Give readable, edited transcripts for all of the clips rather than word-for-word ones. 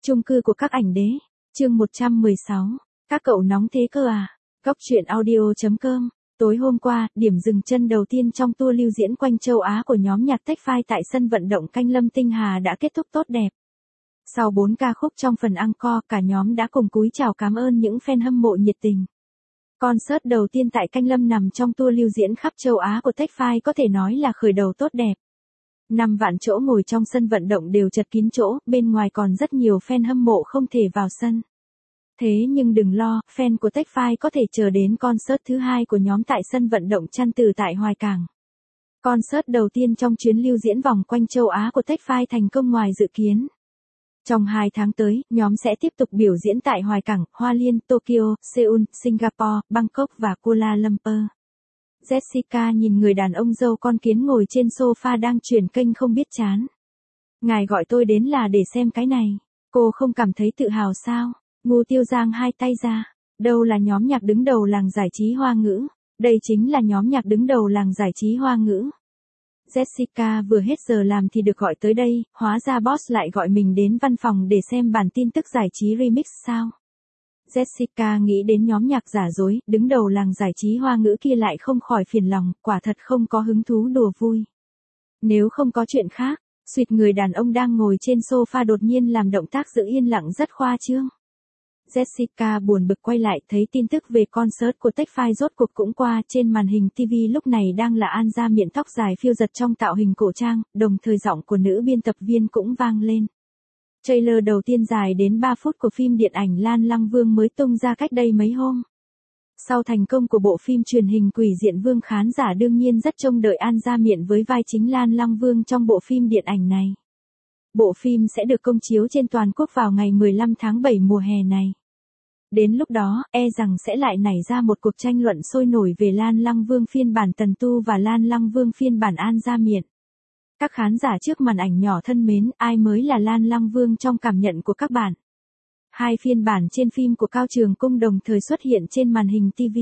Chung cư của các ảnh đế. Chương 116. Các cậu nóng thế cơ à? Góc truyện audio.com. Tối hôm qua, điểm dừng chân đầu tiên trong tour lưu diễn quanh châu Á của nhóm nhạc Tech Five tại sân vận động Canh Lâm Tinh Hà đã kết thúc tốt đẹp. Sau 4 ca khúc trong phần encore, cả nhóm đã cùng cúi chào cảm ơn những fan hâm mộ nhiệt tình. Concert đầu tiên tại Canh Lâm nằm trong tour lưu diễn khắp châu Á của Tech Five có thể nói là khởi đầu tốt đẹp. 5 vạn chỗ ngồi trong sân vận động đều chật kín chỗ, bên ngoài còn rất nhiều fan hâm mộ không thể vào sân. Thế nhưng đừng lo, fan của Tech Five có thể chờ đến concert thứ 2 của nhóm tại sân vận động Chăn Từ tại Hoài Cảng. Concert đầu tiên trong chuyến lưu diễn vòng quanh châu Á của Tech Five thành công ngoài dự kiến. Trong 2 tháng tới, nhóm sẽ tiếp tục biểu diễn tại Hoài Cảng, Hoa Liên, Tokyo, Seoul, Singapore, Bangkok và Kuala Lumpur. Jessica nhìn người đàn ông dâu con kiến ngồi trên sofa đang chuyển kênh không biết chán. Ngài gọi tôi đến là để xem cái này. Cô không cảm thấy tự hào sao? Ngô Tiêu giang hai tay ra. Đâu là nhóm nhạc đứng đầu làng giải trí Hoa ngữ? Đây chính là nhóm nhạc đứng đầu làng giải trí Hoa ngữ. Jessica vừa hết giờ làm thì được gọi tới đây, hóa ra boss lại gọi mình đến văn phòng để xem bản tin tức giải trí remix sao? Jessica nghĩ đến nhóm nhạc giả dối, đứng đầu làng giải trí Hoa ngữ kia lại không khỏi phiền lòng, quả thật không có hứng thú đùa vui. Nếu không có chuyện khác, suýt người đàn ông đang ngồi trên sofa đột nhiên làm động tác giữ yên lặng rất khoa trương. Jessica buồn bực quay lại thấy tin tức về concert của Tech Five rốt cuộc cũng qua, trên màn hình TV lúc này đang là An Gia Miện tóc dài phiêu giật trong tạo hình cổ trang, đồng thời giọng của nữ biên tập viên cũng vang lên. Trailer đầu tiên dài đến 3 phút của phim điện ảnh Lan Lăng Vương mới tung ra cách đây mấy hôm. Sau thành công của bộ phim truyền hình Quỷ Diện Vương, khán giả đương nhiên rất trông đợi An Gia Miện với vai chính Lan Lăng Vương trong bộ phim điện ảnh này. Bộ phim sẽ được công chiếu trên toàn quốc vào ngày 15 tháng 7 mùa hè này. Đến lúc đó, rằng sẽ lại nảy ra một cuộc tranh luận sôi nổi về Lan Lăng Vương phiên bản Tần Tu và Lan Lăng Vương phiên bản An Gia Miện. Các khán giả trước màn ảnh nhỏ thân mến, ai mới là Lan Lăng Vương trong cảm nhận của các bạn? 2 phiên bản trên phim của Cao Trường Cung đồng thời xuất hiện trên màn hình TV.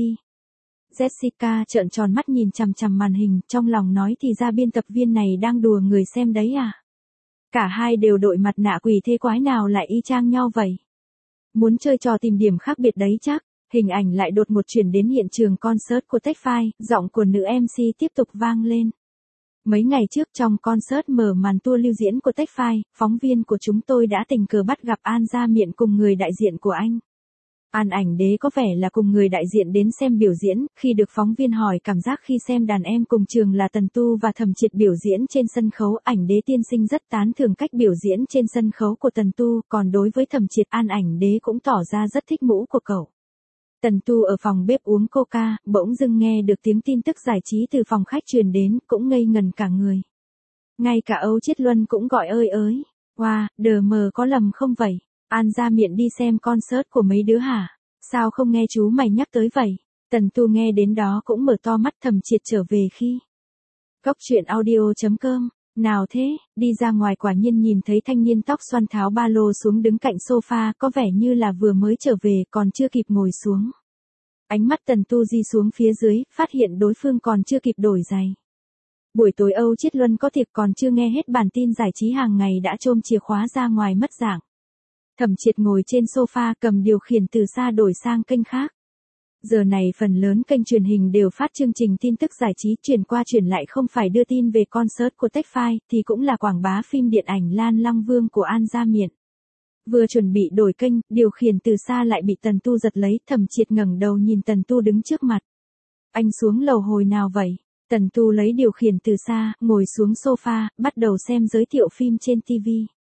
Jessica trợn tròn mắt nhìn chằm chằm màn hình, trong lòng nói thì ra biên tập viên này đang đùa người xem đấy à? Cả hai đều đội mặt nạ quỷ, thế quái nào lại y chang nhau vậy? Muốn chơi trò tìm điểm khác biệt đấy chắc. Hình ảnh lại đột ngột chuyển đến hiện trường concert của Tech Five, giọng của nữ MC tiếp tục vang lên. Mấy ngày trước trong concert mở màn tour lưu diễn của Tech Five, phóng viên của chúng tôi đã tình cờ bắt gặp An Gia Miện cùng người đại diện của anh. An ảnh đế có vẻ là cùng người đại diện đến xem biểu diễn, khi được phóng viên hỏi cảm giác khi xem đàn em cùng trường là Tần Tu và Thẩm Triệt biểu diễn trên sân khấu, ảnh đế tiên sinh rất tán thưởng cách biểu diễn trên sân khấu của Tần Tu, còn đối với Thẩm Triệt, An ảnh đế cũng tỏ ra rất thích mũ của cậu. Tần Tu ở phòng bếp uống coca, bỗng dưng nghe được tiếng tin tức giải trí từ phòng khách truyền đến, cũng ngây ngần cả người. Ngay cả Âu Chiết Luân cũng gọi ơi ới. Wow, đờ mờ có lầm không vậy? An Gia Miện đi xem concert của mấy đứa hả? Sao không nghe chú mày nhắc tới vậy? Tần Tu nghe đến đó cũng mở to mắt. Thẩm Triệt trở về khi. Góc truyện audio.com. Nào thế, đi ra ngoài quả nhiên nhìn thấy thanh niên tóc xoăn tháo ba lô xuống đứng cạnh sofa, có vẻ như là vừa mới trở về, còn chưa kịp ngồi xuống. Ánh mắt Tần Tu di xuống phía dưới, phát hiện đối phương còn chưa kịp đổi giày. Buổi tối Âu Chiết Luân có thiệp, còn chưa nghe hết bản tin giải trí hàng ngày đã chôm chìa khóa ra ngoài mất dạng. Thẩm Triệt ngồi trên sofa cầm điều khiển từ xa đổi sang kênh khác. Giờ này phần lớn kênh truyền hình đều phát chương trình tin tức giải trí, chuyển qua chuyển lại không phải đưa tin về concert của Tech Five thì cũng là quảng bá phim điện ảnh Lan Lăng Vương của An Gia Miện. Vừa chuẩn bị đổi kênh, điều khiển từ xa lại bị Tần Tu giật lấy. Thẩm Triệt ngẩng đầu nhìn Tần Tu đứng trước mặt. Anh xuống lầu hồi nào vậy? Tần Tu lấy điều khiển từ xa, ngồi xuống sofa, bắt đầu xem giới thiệu phim trên TV.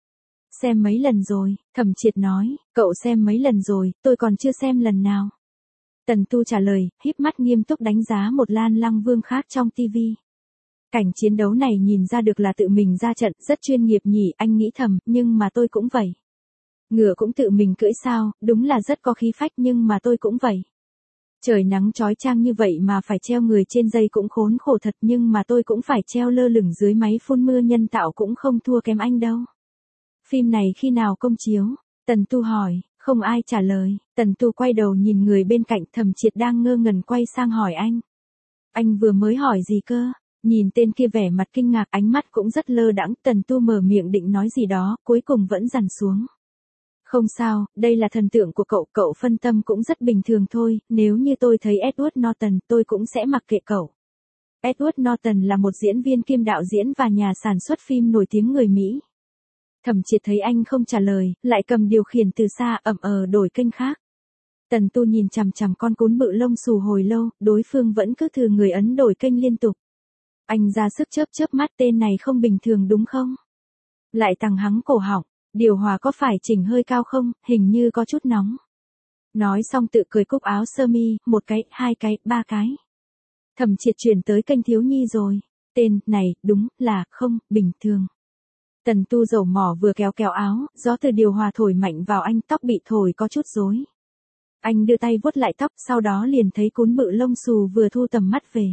Xem mấy lần rồi, Thẩm Triệt nói, cậu xem mấy lần rồi, tôi còn chưa xem lần nào. Tần Tu trả lời, híp mắt nghiêm túc đánh giá một Lan Lăng Vương khác trong TV. Cảnh chiến đấu này nhìn ra được là tự mình ra trận, rất chuyên nghiệp nhỉ, anh nghĩ thầm, nhưng mà tôi cũng vậy. Ngựa cũng tự mình cưỡi sao, đúng là rất có khí phách, nhưng mà tôi cũng vậy. Trời nắng chói chang như vậy mà phải treo người trên dây cũng khốn khổ thật, nhưng mà tôi cũng phải treo lơ lửng dưới máy phun mưa nhân tạo cũng không thua kém anh đâu. Phim này khi nào công chiếu? Tần Tu hỏi, không ai trả lời. Tần Tu quay đầu nhìn người bên cạnh. Thẩm Triệt đang ngơ ngẩn quay sang hỏi anh. Anh vừa mới hỏi gì cơ? Nhìn tên kia vẻ mặt kinh ngạc, ánh mắt cũng rất lơ đãng. Tần Tu mở miệng định nói gì đó, cuối cùng vẫn dằn xuống. Không sao, đây là thần tượng của cậu, cậu phân tâm cũng rất bình thường thôi, nếu như tôi thấy Edward Norton tôi cũng sẽ mặc kệ cậu. Edward Norton là một diễn viên kiêm đạo diễn và nhà sản xuất phim nổi tiếng người Mỹ. Thẩm Triệt thấy anh không trả lời, lại cầm điều khiển từ xa đổi kênh khác. Tần Tu nhìn chằm chằm con cún bự lông xù hồi lâu, đối phương vẫn cứ thừ người ấn đổi kênh liên tục. Anh ra sức chớp chớp mắt, tên này không bình thường đúng không? Lại tăng hắng cổ họng, điều hòa có phải chỉnh hơi cao không, hình như có chút nóng. Nói xong tự cười cúc áo sơ mi, 1 cái, 2 cái, 3 cái. Thẩm Triệt chuyển tới kênh thiếu nhi rồi. Tên này, đúng là không bình thường. Tần Tu dầu mỏ vừa kéo kéo áo, gió từ điều hòa thổi mạnh vào anh, tóc bị thổi có chút rối. Anh đưa tay vuốt lại tóc, sau đó liền thấy cún bự lông xù vừa thu tầm mắt về.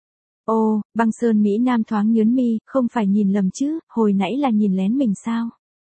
Ô, Băng Sơn Mỹ Nam thoáng nhớn mi, không phải nhìn lầm chứ, hồi nãy là nhìn lén mình sao?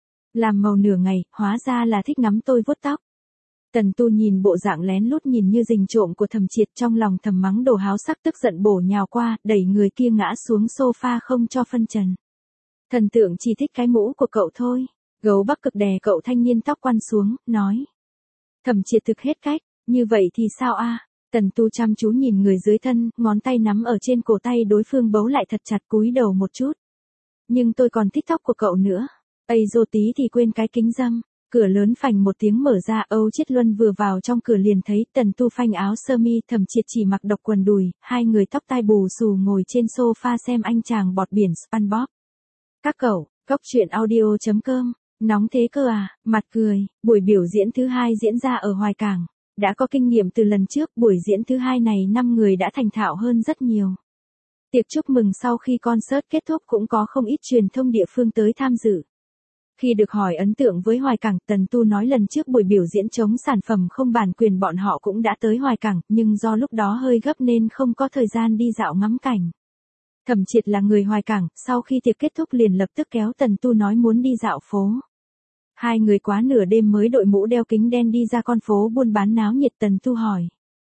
Làm màu nửa ngày, hóa ra là thích ngắm tôi vuốt tóc. Tần Tu nhìn bộ dạng lén lút nhìn như rình trộm của Thẩm Triệt, trong lòng thầm mắng đồ háo sắc, tức giận bổ nhào qua, đẩy người kia ngã xuống sofa không cho phân trần. Thần tượng chỉ thích cái mũ của cậu thôi. Gấu Bắc Cực đè cậu thanh niên tóc quăn xuống, nói. Thẩm Triệt thực hết cách, như vậy thì sao a? Tần Tu chăm chú nhìn người dưới thân, ngón tay nắm ở trên cổ tay đối phương bấu lại thật chặt, cúi đầu một chút. Nhưng tôi còn thích tóc của cậu nữa. Ây dô tí thì quên cái kính râm. Cửa lớn phành một tiếng mở ra, Âu Chiết Luân vừa vào trong cửa liền thấy Tần Tu phanh áo sơ mi, Thẩm Triệt chỉ mặc độc quần đùi, hai người tóc tai bù xù ngồi trên sofa xem anh chàng bọt biển SpongeBob. Các cậu, coctruyện.audio.com, nóng thế cơ à, mặt cười, buổi biểu diễn thứ 2 diễn ra ở Hoài Cảng. Đã có kinh nghiệm từ lần trước, buổi diễn thứ 2 này 5 người đã thành thạo hơn rất nhiều. Tiệc chúc mừng sau khi concert kết thúc cũng có không ít truyền thông địa phương tới tham dự. Khi được hỏi ấn tượng với Hoài Cảng, Tần Tu nói lần trước buổi biểu diễn chống sản phẩm không bản quyền bọn họ cũng đã tới Hoài Cảng, nhưng do lúc đó hơi gấp nên không có thời gian đi dạo ngắm cảnh. Thẩm Triệt là người Hoài Cảng, sau khi tiệc kết thúc liền lập tức kéo Tần Tu nói muốn đi dạo phố. Hai người quá nửa đêm mới đội mũ đeo kính đen đi ra con phố buôn bán náo nhiệt. Tần Tu hỏi.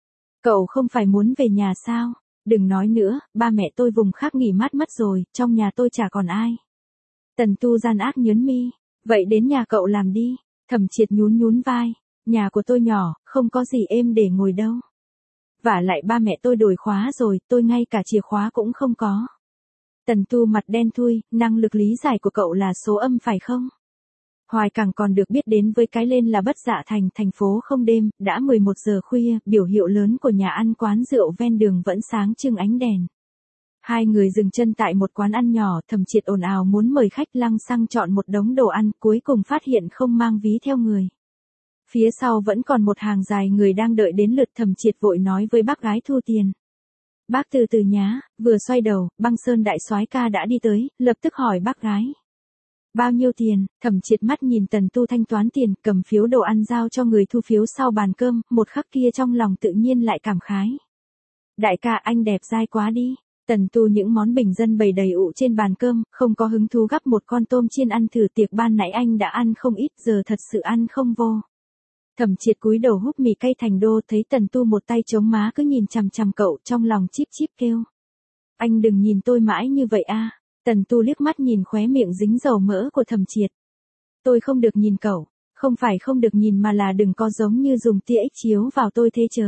Cậu không phải muốn về nhà sao? Đừng nói nữa, ba mẹ tôi vùng khác nghỉ mát mất rồi, trong nhà tôi chả còn ai. Tần Tu gian ác nhớn mi. Vậy đến nhà cậu làm đi. Thẩm Triệt nhún nhún vai. Nhà của tôi nhỏ, không có gì êm để ngồi đâu. Vả lại ba mẹ tôi đổi khóa rồi, tôi ngay cả chìa khóa cũng không có. Tần Tu mặt đen thui, năng lực lý giải của cậu là số âm phải không? Hoài Cảng còn được biết đến với cái lên là Bất Dạ Thành, thành phố không đêm, đã 11 giờ khuya, biểu hiệu lớn của nhà ăn quán rượu ven đường vẫn sáng trưng ánh đèn. Hai người dừng chân tại một quán ăn nhỏ, Thẩm Triệt ồn ào muốn mời khách, lăng xăng chọn một đống đồ ăn, cuối cùng phát hiện không mang ví theo người. Phía sau vẫn còn một hàng dài người đang đợi đến lượt. Thẩm Triệt vội nói với bác gái thu tiền. Bác từ từ nhá, vừa xoay đầu, Băng Sơn đại soái ca đã đi tới, lập tức hỏi bác gái. Bao nhiêu tiền? Thẩm Triệt mắt nhìn Tần Tu thanh toán tiền, cầm phiếu đồ ăn giao cho người thu phiếu sau bàn cơm, một khắc kia trong lòng tự nhiên lại cảm khái. Đại ca anh đẹp dai quá đi. Tần Tu những món bình dân bày đầy ụ trên bàn cơm, không có hứng thú gắp một con tôm chiên ăn thử. Tiệc ban nãy anh đã ăn không ít, giờ thật sự ăn không vô. Thẩm Triệt cúi đầu húp mì cay thành đô, thấy Tần Tu một tay chống má cứ nhìn chằm chằm cậu, trong lòng chíp chíp kêu. Anh đừng nhìn tôi mãi như vậy a. Tần Tu liếc mắt nhìn khóe miệng dính dầu mỡ của Thẩm Triệt. Tôi không được nhìn cậu, không phải không được nhìn mà là đừng có giống như dùng tia ích chiếu vào tôi thế chớ.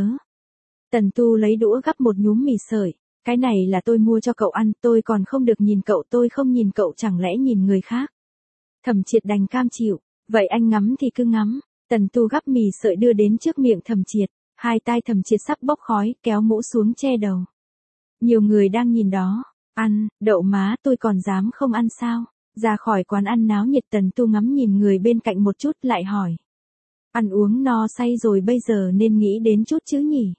Tần Tu lấy đũa gắp một nhúm mì sợi. Cái này là tôi mua cho cậu ăn, tôi còn không được nhìn cậu, tôi không nhìn cậu chẳng lẽ nhìn người khác. Thẩm Triệt đành cam chịu, vậy anh ngắm thì cứ ngắm. Tần Tu gắp mì sợi đưa đến trước miệng Thẩm Triệt, hai tai Thẩm Triệt sắp bốc khói, kéo mũ xuống che đầu. Nhiều người đang nhìn đó, ăn, đậu má tôi còn dám không ăn sao? Ra khỏi quán ăn náo nhiệt, Tần Tu ngắm nhìn người bên cạnh một chút lại hỏi. Ăn uống no say rồi bây giờ nên nghĩ đến chút chứ nhỉ?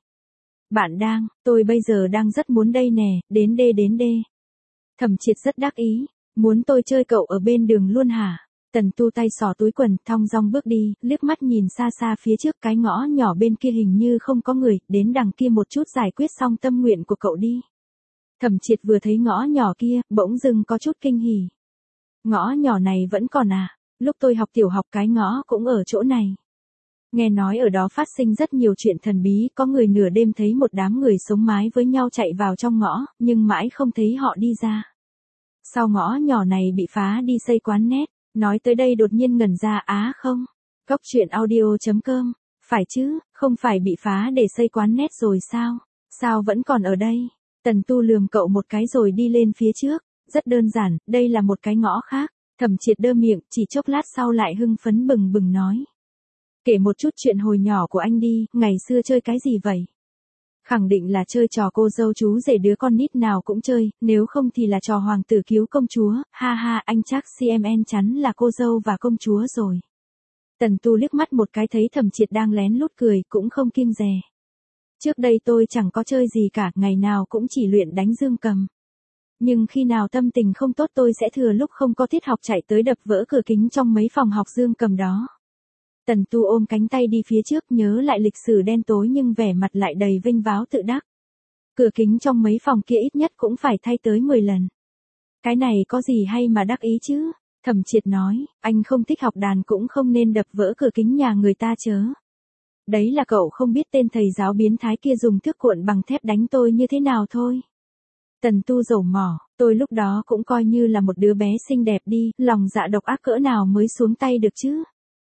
Bạn đang, tôi bây giờ đang rất muốn đây nè, đến đê. Thẩm Triệt rất đắc ý, muốn tôi chơi cậu ở bên đường luôn hả? Tần Tu tay xỏ túi quần, thong dong bước đi, liếc mắt nhìn xa xa phía trước, cái ngõ nhỏ bên kia hình như không có người, đến đằng kia một chút giải quyết xong tâm nguyện của cậu đi. Thẩm Triệt vừa thấy ngõ nhỏ kia, bỗng dưng có chút kinh hỉ. Ngõ nhỏ này vẫn còn à? Lúc tôi học tiểu học cái ngõ cũng ở chỗ này. Nghe nói ở đó phát sinh rất nhiều chuyện thần bí, có người nửa đêm thấy một đám người sống mái với nhau chạy vào trong ngõ, nhưng mãi không thấy họ đi ra. Sau ngõ nhỏ này bị phá đi xây quán net, nói tới đây đột nhiên ngẩn ra, không, Cóc truyện audio.com, phải chứ, không phải bị phá để xây quán net rồi sao? Sao vẫn còn ở đây? Tần Tu lườm cậu một cái rồi đi lên phía trước, rất đơn giản, đây là một cái ngõ khác. Thẩm Triệt đơ miệng, chỉ chốc lát sau lại hưng phấn bừng bừng nói. Kể một chút chuyện hồi nhỏ của anh đi, ngày xưa chơi cái gì vậy? Khẳng định là chơi trò cô dâu chú rể đứa con nít nào cũng chơi, nếu không thì là trò hoàng tử cứu công chúa, ha ha anh chắc CMN chắn là cô dâu và công chúa rồi. Tần Tu liếc mắt một cái thấy Thẩm Triệt đang lén lút cười cũng không kiêng dè. Trước đây tôi chẳng có chơi gì cả, ngày nào cũng chỉ luyện đánh dương cầm. Nhưng khi nào tâm tình không tốt tôi sẽ thừa lúc không có tiết học chạy tới đập vỡ cửa kính trong mấy phòng học dương cầm đó. Tần Tu ôm cánh tay đi phía trước nhớ lại lịch sử đen tối nhưng vẻ mặt lại đầy vinh váo tự đắc. Cửa kính trong mấy phòng kia ít nhất cũng phải thay tới 10 lần. Cái này có gì hay mà đắc ý chứ? Thẩm Triệt nói, anh không thích học đàn cũng không nên đập vỡ cửa kính nhà người ta chớ. Đấy là cậu không biết tên thầy giáo biến thái kia dùng thước cuộn bằng thép đánh tôi như thế nào thôi. Tần Tu dầu mỏ, tôi lúc đó cũng coi như là một đứa bé xinh đẹp đi, lòng dạ độc ác cỡ nào mới xuống tay được chứ.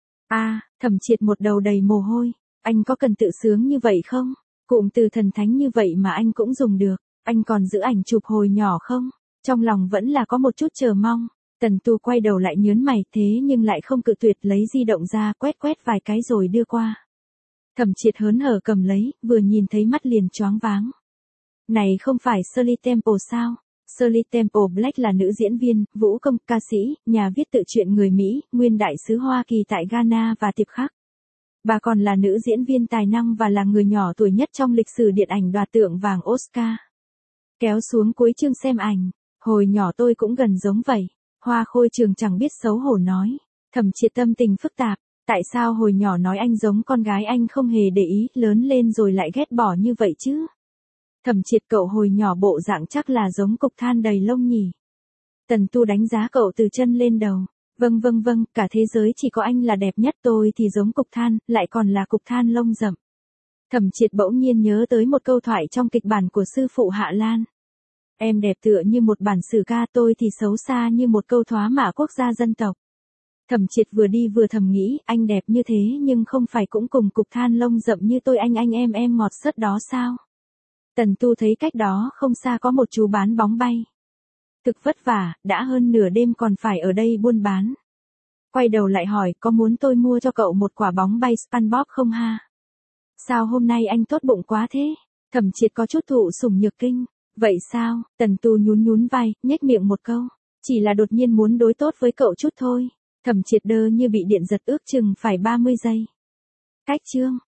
Thẩm Triệt một đầu đầy mồ hôi, anh có cần tự sướng như vậy không? Cụm từ thần thánh như vậy mà anh cũng dùng được, anh còn giữ ảnh chụp hồi nhỏ không? Trong lòng vẫn là có một chút chờ mong. Tần Tu quay đầu lại nhớn mày thế nhưng lại không cự tuyệt lấy di động ra quét quét vài cái rồi đưa qua. Thẩm Triệt hớn hở cầm lấy, vừa nhìn thấy mắt liền choáng váng. Này không phải Shirley Temple sao? Shirley Temple Black là nữ diễn viên, vũ công, ca sĩ, nhà viết tự truyện người Mỹ, nguyên đại sứ Hoa Kỳ tại Ghana và tiệp khắc. Bà còn là nữ diễn viên tài năng và là người nhỏ tuổi nhất trong lịch sử điện ảnh đoạt tượng vàng Oscar. Kéo xuống cuối chương xem ảnh, hồi nhỏ tôi cũng gần giống vậy. Hoa Khôi Trường chẳng biết xấu hổ nói. Thẩm Triệt tâm tình phức tạp, tại sao hồi nhỏ nói anh giống con gái anh không hề để ý, lớn lên rồi lại ghét bỏ như vậy chứ? Thẩm Triệt cậu hồi nhỏ bộ dạng chắc là giống cục than đầy lông nhỉ. Tần Tu đánh giá cậu từ chân lên đầu. Vâng, cả thế giới chỉ có anh là đẹp nhất, tôi thì giống cục than, lại còn là cục than lông rậm. Thẩm Triệt bỗng nhiên nhớ tới một câu thoại trong kịch bản của sư phụ Hạ Lan. Em đẹp tựa như một bản sử ca, tôi thì xấu xa như một câu thoá mạ quốc gia dân tộc. Thẩm Triệt vừa đi vừa thầm nghĩ, anh đẹp như thế nhưng không phải cũng cùng cục than lông rậm như tôi anh em ngọt sớt đó sao? Tần Tu thấy cách đó không xa có một chú bán bóng bay. Thực vất vả, đã hơn nửa đêm còn phải ở đây buôn bán. Quay đầu lại hỏi, có muốn tôi mua cho cậu một quả bóng bay SpongeBob không ha? Sao hôm nay anh tốt bụng quá thế? Thẩm Triệt có chút thụ sủng nhược kinh. Vậy sao? Tần Tu nhún vai, nhếch miệng một câu. Chỉ là đột nhiên muốn đối tốt với cậu chút thôi. Thẩm Triệt đơ như bị điện giật ước chừng phải 30 giây. Cách chương.